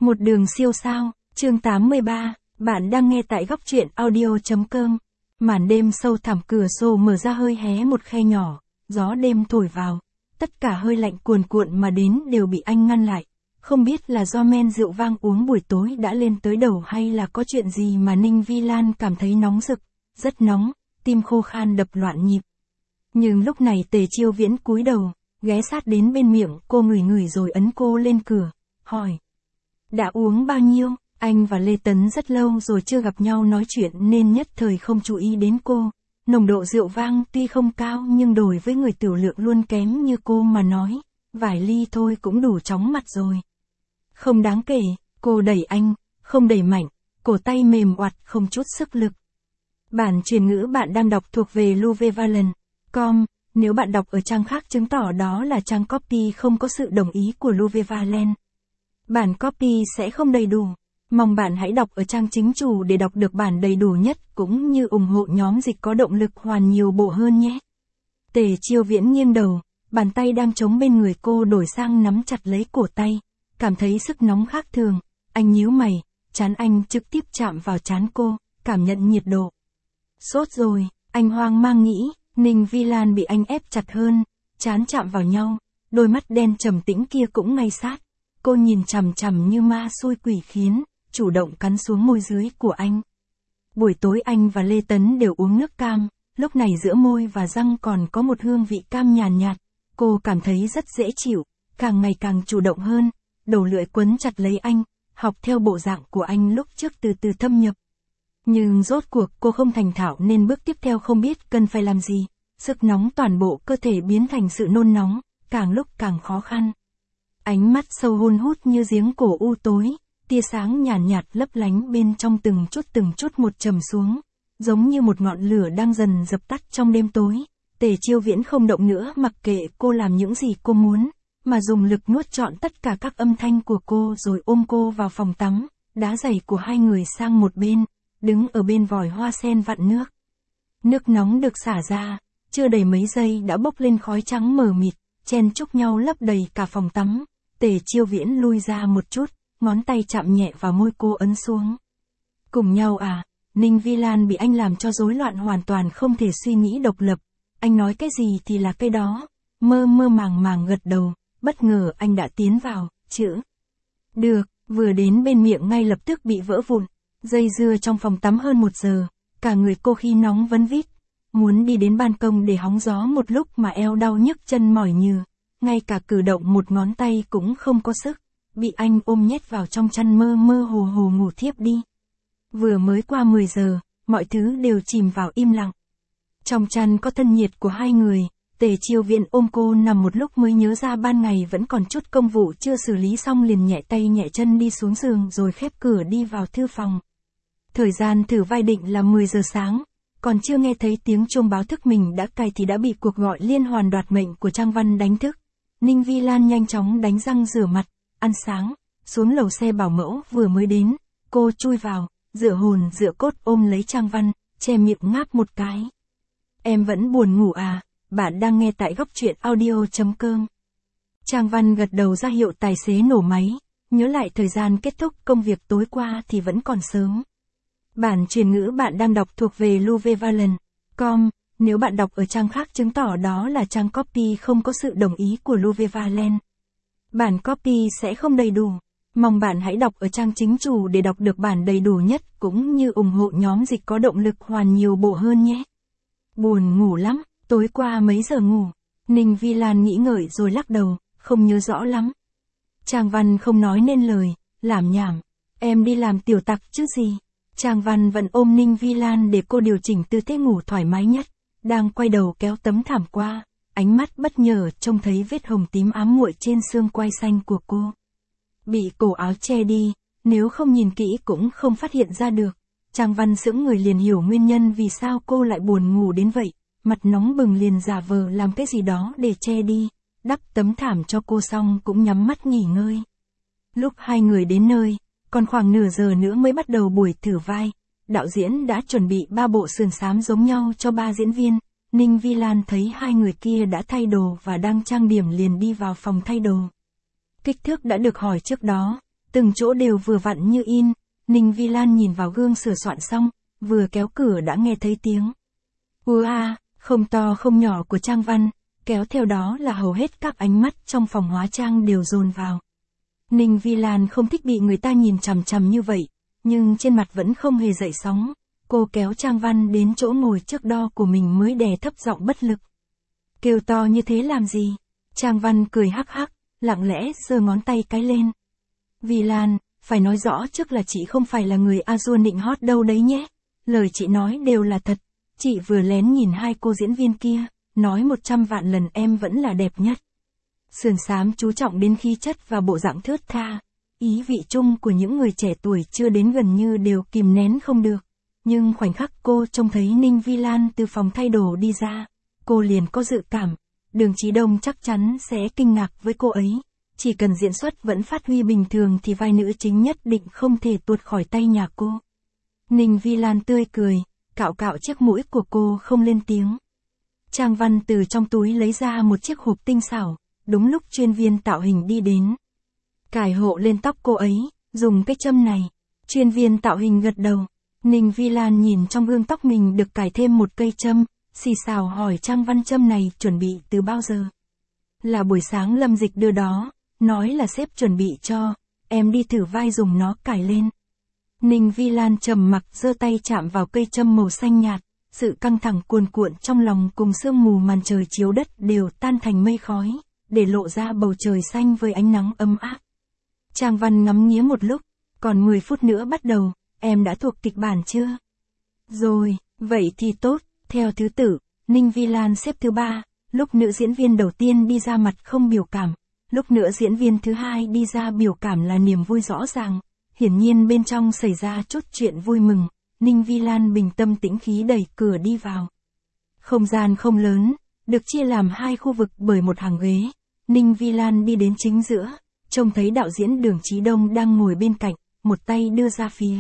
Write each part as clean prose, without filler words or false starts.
Một đường siêu sao, chương 83, bạn đang nghe tại góc truyện audio.com. Màn đêm sâu thẳm, cửa sổ mở ra hơi hé một khe nhỏ, gió đêm thổi vào. Tất cả hơi lạnh cuồn cuộn mà đến đều bị anh ngăn lại. Không biết là do men rượu vang uống buổi tối đã lên tới đầu hay là có chuyện gì mà Ninh Vi Lan cảm thấy nóng rực, rất nóng, tim khô khan đập loạn nhịp. Nhưng lúc này Tề Chiêu Viễn cúi đầu, ghé sát đến bên miệng cô ngửi ngửi rồi ấn cô lên cửa, hỏi. Đã uống bao nhiêu? Anh và Lê Tấn rất lâu rồi chưa gặp nhau nói chuyện nên nhất thời không chú ý đến cô. Nồng độ rượu vang tuy không cao nhưng đối với người tiểu lượng luôn kém như cô mà nói, vài ly thôi cũng đủ chóng mặt rồi. Không đáng kể, cô đẩy anh, không đẩy mạnh, cổ tay mềm oặt không chút sức lực. Bản truyền ngữ bạn đang đọc thuộc về LuVeValen.com, nếu bạn đọc ở trang khác chứng tỏ đó là trang copy không có sự đồng ý của LuVeValen. Bản copy sẽ không đầy đủ. Mong bạn hãy đọc ở trang chính chủ để đọc được bản đầy đủ nhất cũng như ủng hộ nhóm dịch có động lực hoàn nhiều bộ hơn nhé. Tề Chiêu Viễn nghiêng đầu, bàn tay đang chống bên người cô đổi sang nắm chặt lấy cổ tay, cảm thấy sức nóng khác thường, anh nhíu mày, trán anh trực tiếp chạm vào trán cô, cảm nhận nhiệt độ. Sốt rồi, anh hoang mang nghĩ, Ninh Vi Lan bị anh ép chặt hơn, trán chạm vào nhau, đôi mắt đen trầm tĩnh kia cũng ngay sát. Cô nhìn chằm chằm như ma xui quỷ khiến, chủ động cắn xuống môi dưới của anh. Buổi tối anh và Lê Tấn đều uống nước cam, lúc này giữa môi và răng còn có một hương vị cam nhàn nhạt. Cô cảm thấy rất dễ chịu, càng ngày càng chủ động hơn, đầu lưỡi quấn chặt lấy anh, học theo bộ dạng của anh lúc trước từ từ thâm nhập. Nhưng rốt cuộc cô không thành thạo nên bước tiếp theo không biết cần phải làm gì, sức nóng toàn bộ cơ thể biến thành sự nôn nóng, càng lúc càng khó khăn. Ánh mắt sâu hun hút như giếng cổ u tối, tia sáng nhàn nhạt lấp lánh bên trong từng chút một trầm xuống, giống như một ngọn lửa đang dần dập tắt trong đêm tối. Tề Chiêu Viễn không động nữa mặc kệ cô làm những gì cô muốn, mà dùng lực nuốt trọn tất cả các âm thanh của cô rồi ôm cô vào phòng tắm, đá giày của hai người sang một bên, đứng ở bên vòi hoa sen vặn nước. Nước nóng được xả ra, chưa đầy mấy giây đã bốc lên khói trắng mờ mịt, chen chúc nhau lấp đầy cả phòng tắm. Tề Chiêu Viễn lui ra một chút, ngón tay chạm nhẹ vào môi cô ấn xuống. Cùng nhau à? Ninh Vi Lan bị anh làm cho rối loạn hoàn toàn không thể suy nghĩ độc lập. Anh nói cái gì thì là cái đó. Mơ mơ màng màng gật đầu, bất ngờ anh đã tiến vào, chữ. Được, vừa đến bên miệng ngay lập tức bị vỡ vụn. Dây dưa trong phòng tắm hơn 1 giờ, cả người cô khi nóng vấn vít. Muốn đi đến ban công để hóng gió một lúc mà eo đau nhức chân mỏi nhừ. Ngay cả cử động một ngón tay cũng không có sức, bị anh ôm nhét vào trong chăn mơ mơ hồ hồ ngủ thiếp đi. Vừa mới qua 10 giờ, mọi thứ đều chìm vào im lặng. Trong chăn có thân nhiệt của hai người, Tề Chiêu Viễn ôm cô nằm một lúc mới nhớ ra ban ngày vẫn còn chút công vụ chưa xử lý xong liền nhẹ tay nhẹ chân đi xuống giường rồi khép cửa đi vào thư phòng. Thời gian thử vai định là 10 giờ sáng, còn chưa nghe thấy tiếng chuông báo thức mình đã cài thì đã bị cuộc gọi liên hoàn đoạt mệnh của Trang Văn đánh thức. Ninh Vi Lan nhanh chóng đánh răng rửa mặt, ăn sáng, xuống lầu xe bảo mẫu vừa mới đến, cô chui vào, dựa hồn dựa cốt ôm lấy Trang Văn, che miệng ngáp một cái. Em vẫn buồn ngủ à, bạn đang nghe tại góc truyện audio.com. Trang Văn gật đầu ra hiệu tài xế nổ máy, nhớ lại thời gian kết thúc công việc tối qua thì vẫn còn sớm. Bản truyền ngữ bạn đang đọc thuộc về LuVeValen.com. Nếu bạn đọc ở trang khác chứng tỏ đó là trang copy không có sự đồng ý của LuVeValen. Bản copy sẽ không đầy đủ. Mong bạn hãy đọc ở trang chính chủ để đọc được bản đầy đủ nhất cũng như ủng hộ nhóm dịch có động lực hoàn nhiều bộ hơn nhé. Buồn ngủ lắm, tối qua mấy giờ ngủ? Ninh Vi Lan nghĩ ngợi rồi lắc đầu, không nhớ rõ lắm. Trang Văn không nói nên lời, lảm nhảm. Em đi làm tiểu tặc chứ gì? Trang Văn vẫn ôm Ninh Vi Lan để cô điều chỉnh tư thế ngủ thoải mái nhất. Đang quay đầu kéo tấm thảm qua, ánh mắt bất ngờ trông thấy vết hồng tím ám muội trên xương quai xanh của cô. Bị cổ áo che đi, nếu không nhìn kỹ cũng không phát hiện ra được. Trang Văn sững người liền hiểu nguyên nhân vì sao cô lại buồn ngủ đến vậy, mặt nóng bừng liền giả vờ làm cái gì đó để che đi, đắp tấm thảm cho cô xong cũng nhắm mắt nghỉ ngơi. Lúc hai người đến nơi, còn khoảng nửa giờ nữa mới bắt đầu buổi thử vai. Đạo diễn đã chuẩn bị 3 bộ sườn xám giống nhau cho 3 diễn viên. Ninh Vi Lan thấy hai người kia đã thay đồ và đang trang điểm liền đi vào phòng thay đồ. Kích thước đã được hỏi trước đó, từng chỗ đều vừa vặn như in. Ninh Vi Lan nhìn vào gương sửa soạn xong, vừa kéo cửa đã nghe thấy tiếng "Ua", không to không nhỏ của Trang Văn, kéo theo đó là hầu hết các ánh mắt trong phòng hóa trang đều dồn vào. Ninh Vi Lan không thích bị người ta nhìn chằm chằm như vậy, nhưng trên mặt vẫn không hề dậy sóng. Cô kéo Trang Văn đến chỗ ngồi trước đo của mình mới đè thấp giọng bất lực. "Kêu to như thế làm gì?" Trang Văn cười hắc hắc, lặng lẽ giơ ngón tay cái lên. "Vi Lan, phải nói rõ trước là chị không phải là người A-dua nịnh hót đâu đấy nhé. Lời chị nói đều là thật. Chị vừa lén nhìn hai cô diễn viên kia, nói 100 vạn lần em vẫn là đẹp nhất." Sườn xám chú trọng đến khí chất và bộ dạng thướt tha. Ý vị chung của những người trẻ tuổi chưa đến gần như đều kìm nén không được. Nhưng khoảnh khắc cô trông thấy Ninh Vi Lan từ phòng thay đồ đi ra, cô liền có dự cảm, Đường Chí Đông chắc chắn sẽ kinh ngạc với cô ấy. Chỉ cần diễn xuất vẫn phát huy bình thường thì vai nữ chính nhất định không thể tuột khỏi tay nhà cô. Ninh Vi Lan tươi cười, cạo cạo chiếc mũi của cô không lên tiếng. Trang Văn từ trong túi lấy ra một chiếc hộp tinh xảo, đúng lúc chuyên viên tạo hình đi đến. "Cài hộ lên tóc cô ấy, dùng cái châm này." Chuyên viên tạo hình gật đầu. Ninh Vi Lan nhìn trong gương tóc mình được cài thêm một cây châm, xì xào hỏi Trang Văn châm này chuẩn bị từ bao giờ. "Là buổi sáng Lâm Dịch đưa đó, nói là sếp chuẩn bị cho, em đi thử vai dùng nó cài lên." Ninh Vi Lan trầm mặc giơ tay chạm vào cây châm màu xanh nhạt, sự căng thẳng cuồn cuộn trong lòng cùng sương mù màn trời chiếu đất đều tan thành mây khói, để lộ ra bầu trời xanh với ánh nắng ấm áp. Trang Văn ngắm nghía một lúc, "Còn 10 phút nữa bắt đầu, em đã thuộc kịch bản chưa?" "Rồi, vậy thì tốt." Theo thứ tự, Ninh Vi Lan xếp thứ 3, lúc nữ diễn viên đầu tiên đi ra mặt không biểu cảm, lúc nữ diễn viên thứ 2 đi ra biểu cảm là niềm vui rõ ràng. Hiển nhiên bên trong xảy ra chút chuyện vui mừng. Ninh Vi Lan bình tâm tĩnh khí đẩy cửa đi vào. Không gian không lớn, được chia làm 2 khu vực bởi một hàng ghế. Ninh Vi Lan đi đến chính giữa, trông thấy đạo diễn Đường Chí Đông đang ngồi bên cạnh, một tay đưa ra phía.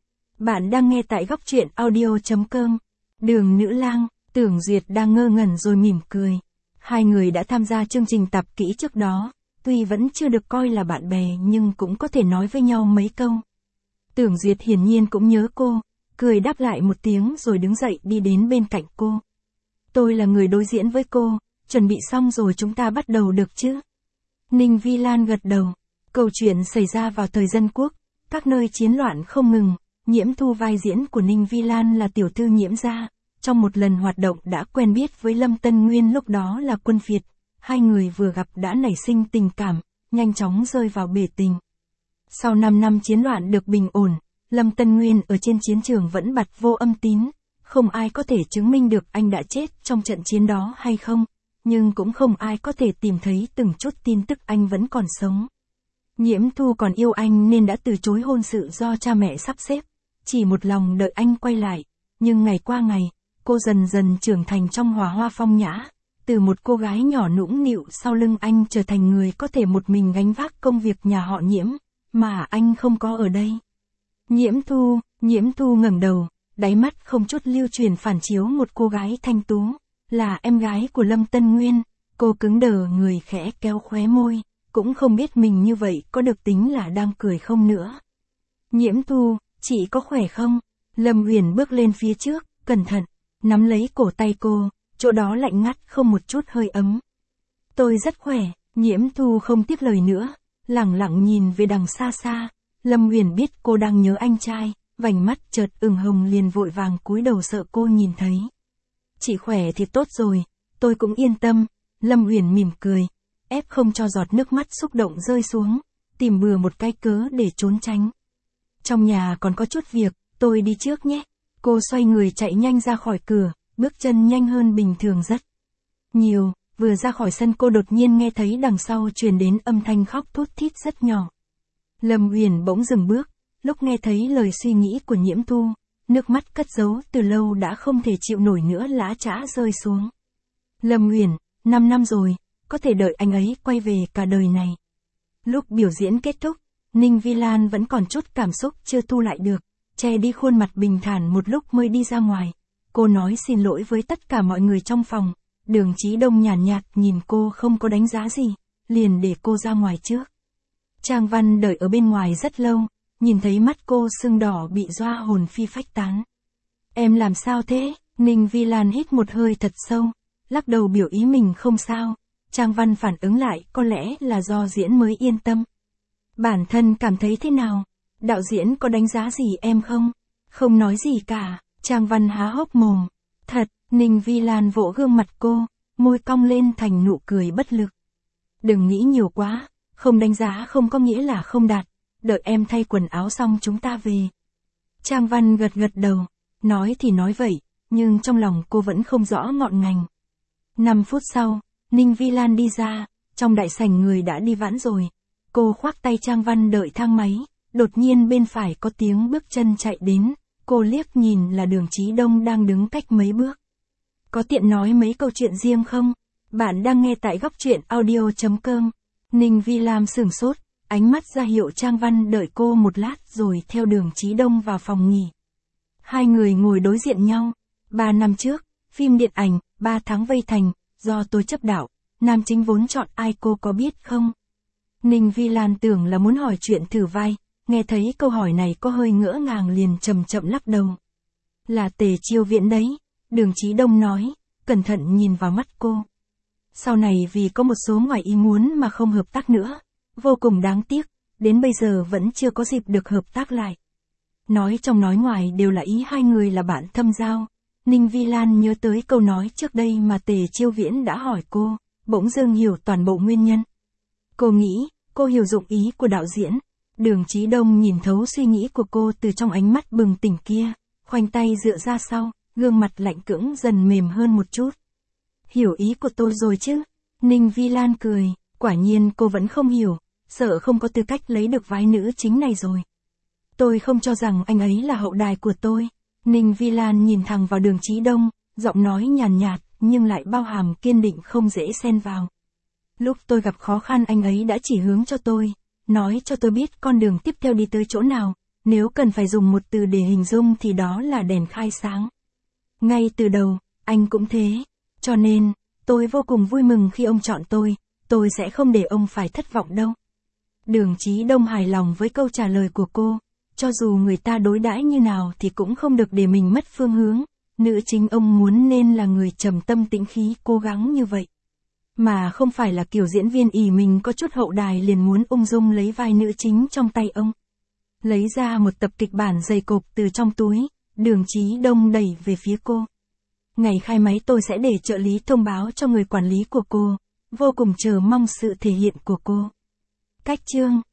Bạn đang nghe tại góc truyện audio.com. Đường Nữ Lang, Tưởng Duyệt đang ngơ ngẩn rồi mỉm cười. Hai người đã tham gia chương trình tạp kỹ trước đó, tuy vẫn chưa được coi là bạn bè nhưng cũng có thể nói với nhau mấy câu. Tưởng Duyệt hiển nhiên cũng nhớ cô, cười đáp lại một tiếng rồi đứng dậy đi đến bên cạnh cô. "Tôi là người đối diễn với cô, chuẩn bị xong rồi chúng ta bắt đầu được chứ?" Ninh Vi Lan gật đầu. Câu chuyện xảy ra vào thời Dân Quốc, các nơi chiến loạn không ngừng. Nhiễm Thu vai diễn của Ninh Vi Lan là tiểu thư Nhiễm gia, trong một lần hoạt động đã quen biết với Lâm Tân Nguyên lúc đó là quân phiệt. Hai người vừa gặp đã nảy sinh tình cảm, nhanh chóng rơi vào bể tình. Sau 5 năm chiến loạn được bình ổn, Lâm Tân Nguyên ở trên chiến trường vẫn bặt vô âm tín, không ai có thể chứng minh được anh đã chết trong trận chiến đó hay không, nhưng cũng không ai có thể tìm thấy từng chút tin tức anh vẫn còn sống. Nhiễm Thu còn yêu anh nên đã từ chối hôn sự do cha mẹ sắp xếp, chỉ một lòng đợi anh quay lại, nhưng ngày qua ngày, cô dần dần trưởng thành trong hòa hoa phong nhã, từ một cô gái nhỏ nũng nịu sau lưng anh trở thành người có thể một mình gánh vác công việc nhà họ Nhiễm, mà anh không có ở đây. Nhiễm Thu ngẩng đầu, đáy mắt không chút lưu truyền phản chiếu một cô gái thanh tú, là em gái của Lâm Tân Nguyên. Cô cứng đờ người khẽ kéo khóe môi, cũng không biết mình như vậy có được tính là đang cười không nữa. "Nhiễm Thu, chị có khỏe không?" Lâm Uyển bước lên phía trước, cẩn thận, nắm lấy cổ tay cô, chỗ đó lạnh ngắt không một chút hơi ấm. "Tôi rất khỏe." Nhiễm Thu không tiếp lời nữa, lẳng lặng nhìn về đằng xa xa. Lâm Uyển biết cô đang nhớ anh trai, vành mắt chợt ửng hồng liền vội vàng cúi đầu sợ cô nhìn thấy. "Chị khỏe thì tốt rồi, tôi cũng yên tâm." Lâm Uyển mỉm cười, ép không cho giọt nước mắt xúc động rơi xuống, tìm bừa một cái cớ để trốn tránh. "Trong nhà còn có chút việc, tôi đi trước nhé." Cô xoay người chạy nhanh ra khỏi cửa, bước chân nhanh hơn bình thường rất nhiều. Vừa ra khỏi sân cô đột nhiên nghe thấy đằng sau truyền đến âm thanh khóc thút thít rất nhỏ. Lâm Uyển bỗng dừng bước, lúc nghe thấy lời suy nghĩ của Nhiễm Thu, nước mắt cất giấu từ lâu đã không thể chịu nổi nữa lã chã rơi xuống. "Lâm Uyển, 5 năm rồi, có thể đợi anh ấy quay về cả đời này." Lúc biểu diễn kết thúc, Ninh Vi Lan vẫn còn chút cảm xúc chưa thu lại được, che đi khuôn mặt bình thản một lúc mới đi ra ngoài. Cô nói xin lỗi với tất cả mọi người trong phòng. Đường Chí Đông nhàn nhạt nhìn cô không có đánh giá gì, liền để cô ra ngoài trước. Trang Văn đợi ở bên ngoài rất lâu, nhìn thấy mắt cô sưng đỏ bị doa hồn phi phách tán. Em làm sao thế? Ninh Vi Lan hít một hơi thật sâu, lắc đầu biểu ý mình không sao. Trang Văn phản ứng lại, có lẽ là do diễn mới yên tâm. Bản thân cảm thấy thế nào? Đạo diễn có đánh giá gì em không? Không nói gì cả, Trang Văn há hốc mồm. Thật, Ninh Vi Lan vỗ gương mặt cô, môi cong lên thành nụ cười bất lực. Đừng nghĩ nhiều quá, không đánh giá không có nghĩa là không đạt, đợi em thay quần áo xong chúng ta về. Trang Văn gật gật đầu, nói thì nói vậy, nhưng trong lòng cô vẫn không rõ ngọn ngành. 5 phút sau, Ninh Vi Lan đi ra, trong đại sảnh người đã đi vãn rồi. Cô khoác tay Trang Văn đợi thang máy, đột nhiên bên phải có tiếng bước chân chạy đến, cô liếc nhìn là Đường Chí Đông đang đứng cách mấy bước. Có tiện nói mấy câu chuyện riêng không? Bạn đang nghe tại góc truyện audio.com. Ninh Vi Lam sửng sốt, ánh mắt ra hiệu Trang Văn đợi cô một lát rồi theo Đường Chí Đông vào phòng nghỉ. Hai người ngồi đối diện nhau. 3 năm trước, phim điện ảnh 3 tháng vây thành, do tôi chấp đạo, nam chính vốn chọn ai cô có biết không? Ninh Vi Lan tưởng là muốn hỏi chuyện thử vai, nghe thấy câu hỏi này có hơi ngỡ ngàng liền chậm chậm lắc đầu. Là Tề Chiêu Viễn đấy, Đường Chí Đông nói, cẩn thận nhìn vào mắt cô. Sau này vì có một số ngoài ý muốn mà không hợp tác nữa, vô cùng đáng tiếc, đến bây giờ vẫn chưa có dịp được hợp tác lại. Nói trong nói ngoài đều là ý hai người là bạn thâm giao. Ninh Vi Lan nhớ tới câu nói trước đây mà Tề Chiêu Viễn đã hỏi cô, bỗng dưng hiểu toàn bộ nguyên nhân. Cô nghĩ, cô hiểu dụng ý của đạo diễn. Đường Chí Đông nhìn thấu suy nghĩ của cô từ trong ánh mắt bừng tỉnh kia, khoanh tay dựa ra sau, gương mặt lạnh cứng dần mềm hơn một chút. Hiểu ý của tôi rồi chứ? Ninh Vi Lan cười, quả nhiên cô vẫn không hiểu, sợ không có tư cách lấy được vai nữ chính này rồi. Tôi không cho rằng anh ấy là hậu đài của tôi. Ninh Vi Lan nhìn thẳng vào Đường Chí Đông, giọng nói nhàn nhạt, nhưng lại bao hàm kiên định không dễ xen vào. Lúc tôi gặp khó khăn anh ấy đã chỉ hướng cho tôi, nói cho tôi biết con đường tiếp theo đi tới chỗ nào, nếu cần phải dùng một từ để hình dung thì đó là đèn khai sáng. Ngay từ đầu, anh cũng thế, cho nên, tôi vô cùng vui mừng khi ông chọn tôi sẽ không để ông phải thất vọng đâu. Đường Chí Đông hài lòng với câu trả lời của cô, cho dù người ta đối đãi như nào thì cũng không được để mình mất phương hướng, nữ chính ông muốn nên là người trầm tâm tĩnh khí cố gắng như vậy. Mà không phải là kiểu diễn viên ỷ mình có chút hậu đài liền muốn ung dung lấy vai nữ chính trong tay ông. Lấy ra một tập kịch bản dày cộp từ trong túi, Đường Chí Đông đẩy về phía cô. Ngày khai máy tôi sẽ để trợ lý thông báo cho người quản lý của cô, vô cùng chờ mong sự thể hiện của cô. Cách chương